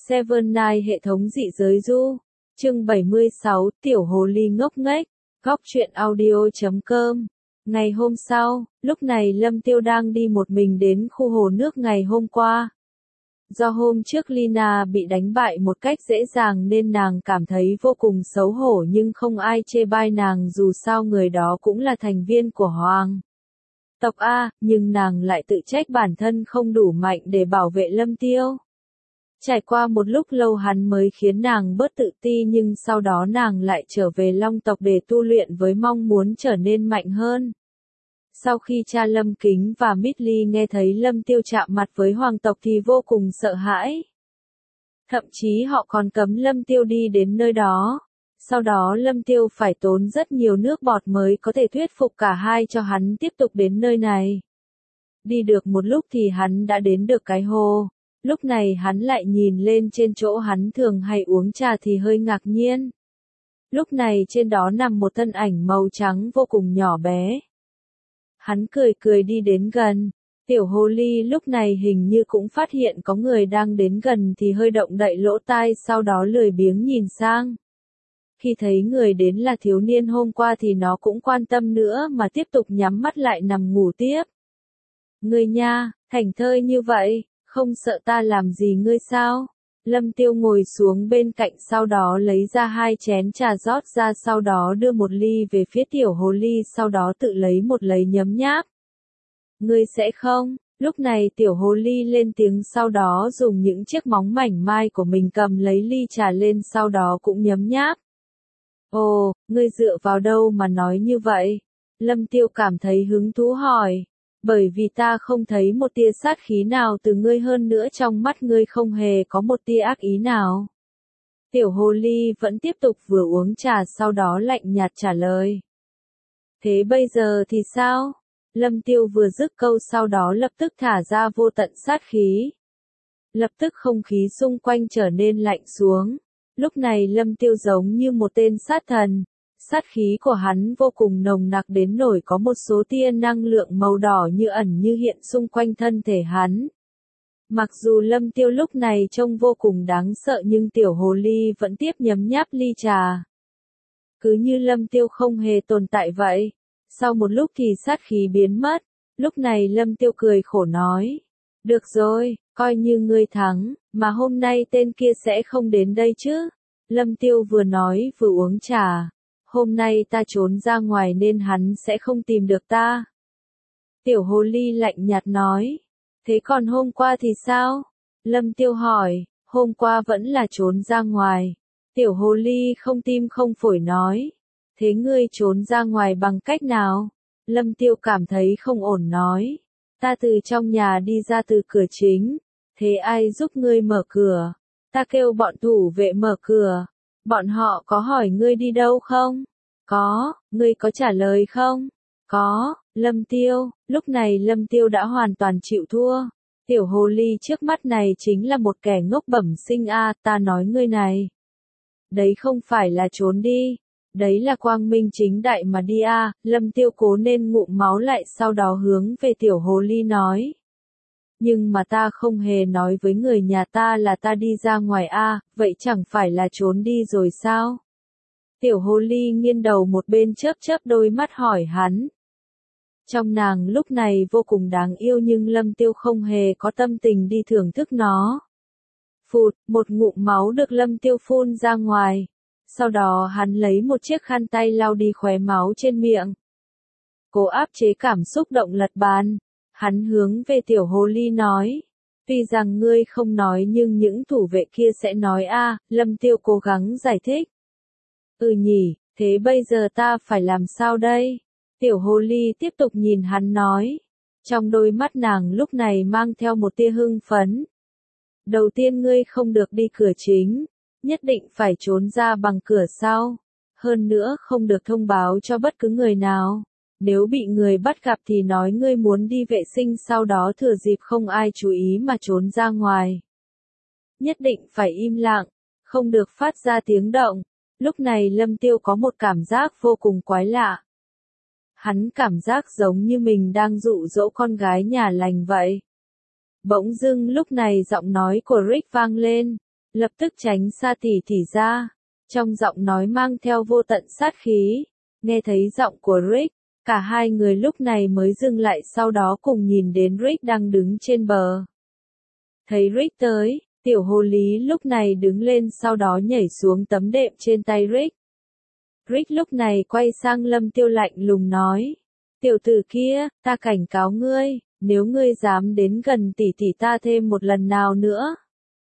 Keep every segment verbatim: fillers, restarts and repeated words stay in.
Seven Night hệ thống dị giới du. Chương bảy mươi sáu, Tiểu Hồ Ly ngốc nghếch. Góc truyện audio chấm com. Ngày hôm sau, lúc này Lâm Tiêu đang đi một mình đến khu hồ nước ngày hôm qua. Do hôm trước Lina bị đánh bại một cách dễ dàng nên nàng cảm thấy vô cùng xấu hổ, nhưng không ai chê bai nàng, dù sao người đó cũng là thành viên của Hoàng tộc A, nhưng nàng lại tự trách bản thân không đủ mạnh để bảo vệ Lâm Tiêu. Trải qua một lúc lâu hắn mới khiến nàng bớt tự ti, nhưng sau đó nàng lại trở về Long tộc để tu luyện với mong muốn trở nên mạnh hơn. Sau khi cha Lâm Kính và Midley nghe thấy Lâm Tiêu chạm mặt với hoàng tộc thì vô cùng sợ hãi. Thậm chí họ còn cấm Lâm Tiêu đi đến nơi đó. Sau đó Lâm Tiêu phải tốn rất nhiều nước bọt mới có thể thuyết phục cả hai cho hắn tiếp tục đến nơi này. Đi được một lúc thì hắn đã đến được cái hồ. Lúc này hắn lại nhìn lên trên chỗ hắn thường hay uống trà thì hơi ngạc nhiên. Lúc này trên đó nằm một thân ảnh màu trắng vô cùng nhỏ bé. Hắn cười cười đi đến gần. Tiểu hồ ly lúc này hình như cũng phát hiện có người đang đến gần thì hơi động đậy lỗ tai, sau đó lười biếng nhìn sang. Khi thấy người đến là thiếu niên hôm qua thì nó cũng quan tâm nữa mà tiếp tục nhắm mắt lại nằm ngủ tiếp. Ngươi nha, thảnh thơi như vậy, không sợ ta làm gì ngươi sao? Lâm Tiêu ngồi xuống bên cạnh, sau đó lấy ra hai chén trà rót ra, sau đó đưa một ly về phía tiểu hồ ly, sau đó tự lấy một lấy nhấm nháp. Ngươi sẽ không? Lúc này tiểu hồ ly lên tiếng, sau đó dùng những chiếc móng mảnh mai của mình cầm lấy ly trà lên, sau đó cũng nhấm nháp. Ồ, ngươi dựa vào đâu mà nói như vậy? Lâm Tiêu cảm thấy hứng thú hỏi. Bởi vì ta không thấy một tia sát khí nào từ ngươi, hơn nữa trong mắt ngươi không hề có một tia ác ý nào. Tiểu hồ ly vẫn tiếp tục vừa uống trà, sau đó lạnh nhạt trả lời. Thế bây giờ thì sao? Lâm Tiêu vừa dứt câu sau đó lập tức thả ra vô tận sát khí. Lập tức không khí xung quanh trở nên lạnh xuống. Lúc này Lâm Tiêu giống như một tên sát thần. Sát khí của hắn vô cùng nồng nặc đến nỗi có một số tia năng lượng màu đỏ như ẩn như hiện xung quanh thân thể hắn. Mặc dù Lâm Tiêu lúc này trông vô cùng đáng sợ, nhưng tiểu hồ ly vẫn tiếp nhấm nháp ly trà. Cứ như Lâm Tiêu không hề tồn tại vậy. Sau một lúc thì sát khí biến mất. Lúc này Lâm Tiêu cười khổ nói. Được rồi, coi như ngươi thắng, mà hôm nay tên kia sẽ không đến đây chứ. Lâm Tiêu vừa nói vừa uống trà. Hôm nay ta trốn ra ngoài nên hắn sẽ không tìm được ta. Tiểu hồ ly lạnh nhạt nói. Thế còn hôm qua thì sao? Lâm Tiêu hỏi. Hôm qua vẫn là trốn ra ngoài. Tiểu hồ ly không tim không phổi nói. Thế ngươi trốn ra ngoài bằng cách nào? Lâm Tiêu cảm thấy không ổn nói. Ta từ trong nhà đi ra từ cửa chính. Thế ai giúp ngươi mở cửa? Ta kêu bọn thủ vệ mở cửa. Bọn họ có hỏi ngươi đi đâu không? Có, ngươi có trả lời không? Có, Lâm Tiêu. Lúc này Lâm Tiêu đã hoàn toàn chịu thua. Tiểu hồ ly trước mắt này chính là một kẻ ngốc bẩm sinh a, ta nói ngươi này. Đấy không phải là trốn đi. Đấy là quang minh chính đại mà đi a. Lâm Tiêu cố nên ngụm máu lại, sau đó hướng về tiểu hồ ly nói. Nhưng mà ta không hề nói với người nhà ta là ta đi ra ngoài a, vậy chẳng phải là trốn đi rồi sao? Tiểu hồ ly nghiêng đầu một bên chớp chớp đôi mắt hỏi hắn. Trong nàng lúc này vô cùng đáng yêu, nhưng Lâm Tiêu không hề có tâm tình đi thưởng thức nó. Phụt, một ngụm máu được Lâm Tiêu phun ra ngoài. Sau đó hắn lấy một chiếc khăn tay lau đi khóe máu trên miệng. Cố áp chế cảm xúc động lật bàn. Hắn hướng về tiểu hồ ly nói. Tuy rằng ngươi không nói nhưng những thủ vệ kia sẽ nói a. Lâm Tiêu cố gắng giải thích. Ừ nhỉ, thế bây giờ ta phải làm sao đây? Tiểu hồ ly tiếp tục nhìn hắn nói. Trong đôi mắt nàng lúc này mang theo một tia hưng phấn. Đầu tiên ngươi không được đi cửa chính. Nhất định phải trốn ra bằng cửa sau. Hơn nữa không được thông báo cho bất cứ người nào. Nếu bị người bắt gặp thì nói ngươi muốn đi vệ sinh, sau đó thừa dịp không ai chú ý mà trốn ra ngoài. Nhất định phải im lặng, không được phát ra tiếng động. Lúc này Lâm Tiêu có một cảm giác vô cùng quái lạ. Hắn cảm giác giống như mình đang dụ dỗ con gái nhà lành vậy. Bỗng dưng lúc này giọng nói của Rick vang lên. lập tức tránh xa tỷ tỷ ra. Trong giọng nói mang theo vô tận sát khí. Nghe thấy giọng của Rick, cả hai người lúc này mới dừng lại, sau đó cùng nhìn đến Rick đang đứng trên bờ. Thấy Rick tới, tiểu hồ ly lúc này đứng lên, sau đó nhảy xuống tấm đệm trên tay Rick. Rick lúc này quay sang Lâm Tiêu lạnh lùng nói. Tiểu tử kia, ta cảnh cáo ngươi, nếu ngươi dám đến gần tỷ tỷ ta thêm một lần nào nữa,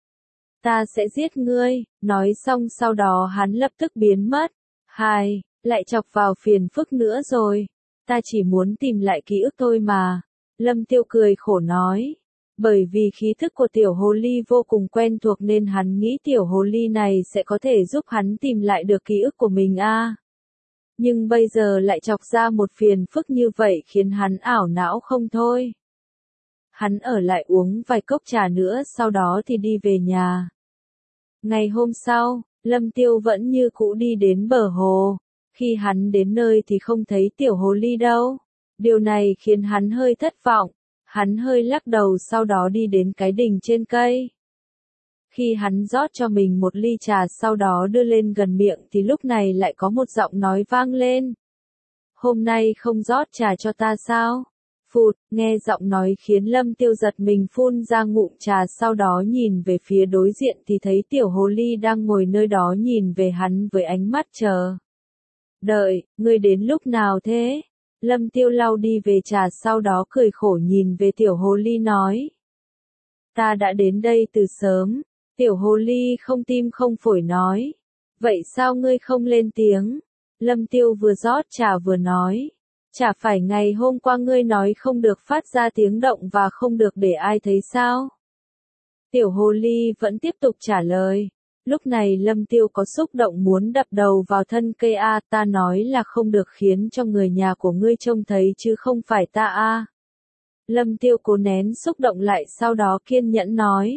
ta sẽ giết ngươi. Nói xong sau đó hắn lập tức biến mất. Hai, lại chọc vào phiền phức nữa rồi. Ta chỉ muốn tìm lại ký ức thôi mà. Lâm Tiêu cười khổ nói. Bởi vì khí thức của tiểu hồ ly vô cùng quen thuộc nên hắn nghĩ tiểu hồ ly này sẽ có thể giúp hắn tìm lại được ký ức của mình a. À. Nhưng bây giờ lại chọc ra một phiền phức như vậy khiến hắn ảo não không thôi. Hắn ở lại uống vài cốc trà nữa, sau đó thì đi về nhà. Ngày hôm sau, Lâm Tiêu vẫn như cũ đi đến bờ hồ. Khi hắn đến nơi thì không thấy tiểu hồ ly đâu. Điều này khiến hắn hơi thất vọng. Hắn hơi lắc đầu, sau đó đi đến cái đình trên cây. Khi hắn rót cho mình một ly trà, sau đó đưa lên gần miệng thì lúc này lại có một giọng nói vang lên. Hôm nay không rót trà cho ta sao? Phụt, nghe giọng nói khiến Lâm Tiêu giật mình phun ra ngụm trà, sau đó nhìn về phía đối diện thì thấy tiểu hồ ly đang ngồi nơi đó nhìn về hắn với ánh mắt chờ đợi. Ngươi đến lúc nào thế? Lâm Tiêu lau đi về trà, sau đó cười khổ nhìn về tiểu hồ ly nói. Ta đã đến đây từ sớm. Tiểu hồ ly không tim không phổi nói. Vậy sao ngươi không lên tiếng? Lâm Tiêu vừa rót trà vừa nói. Chả phải ngày hôm qua ngươi nói không được phát ra tiếng động và không được để ai thấy sao? Tiểu hồ ly vẫn tiếp tục trả lời. Lúc này Lâm Tiêu có xúc động muốn đập đầu vào thân cây a. Ta nói là không được khiến cho người nhà của ngươi trông thấy chứ không phải ta a. Lâm Tiêu cố nén xúc động lại, sau đó kiên nhẫn nói.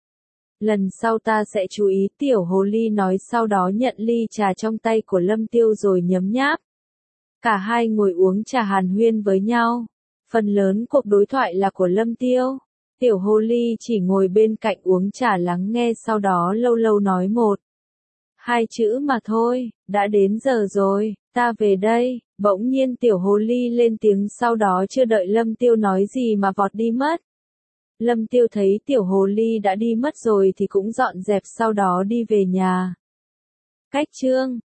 Lần sau ta sẽ chú ý. Tiểu hồ ly nói, sau đó nhận ly trà trong tay của Lâm Tiêu rồi nhấm nháp. Cả hai ngồi uống trà hàn huyên với nhau. Phần lớn cuộc đối thoại là của Lâm Tiêu. Tiểu hồ ly chỉ ngồi bên cạnh uống trà lắng nghe, sau đó lâu lâu nói một hai chữ mà thôi. Đã đến giờ rồi, ta về đây. Bỗng nhiên tiểu hồ ly lên tiếng, sau đó chưa đợi Lâm Tiêu nói gì mà vọt đi mất. Lâm Tiêu thấy tiểu hồ ly đã đi mất rồi thì cũng dọn dẹp, sau đó đi về nhà. Cách chương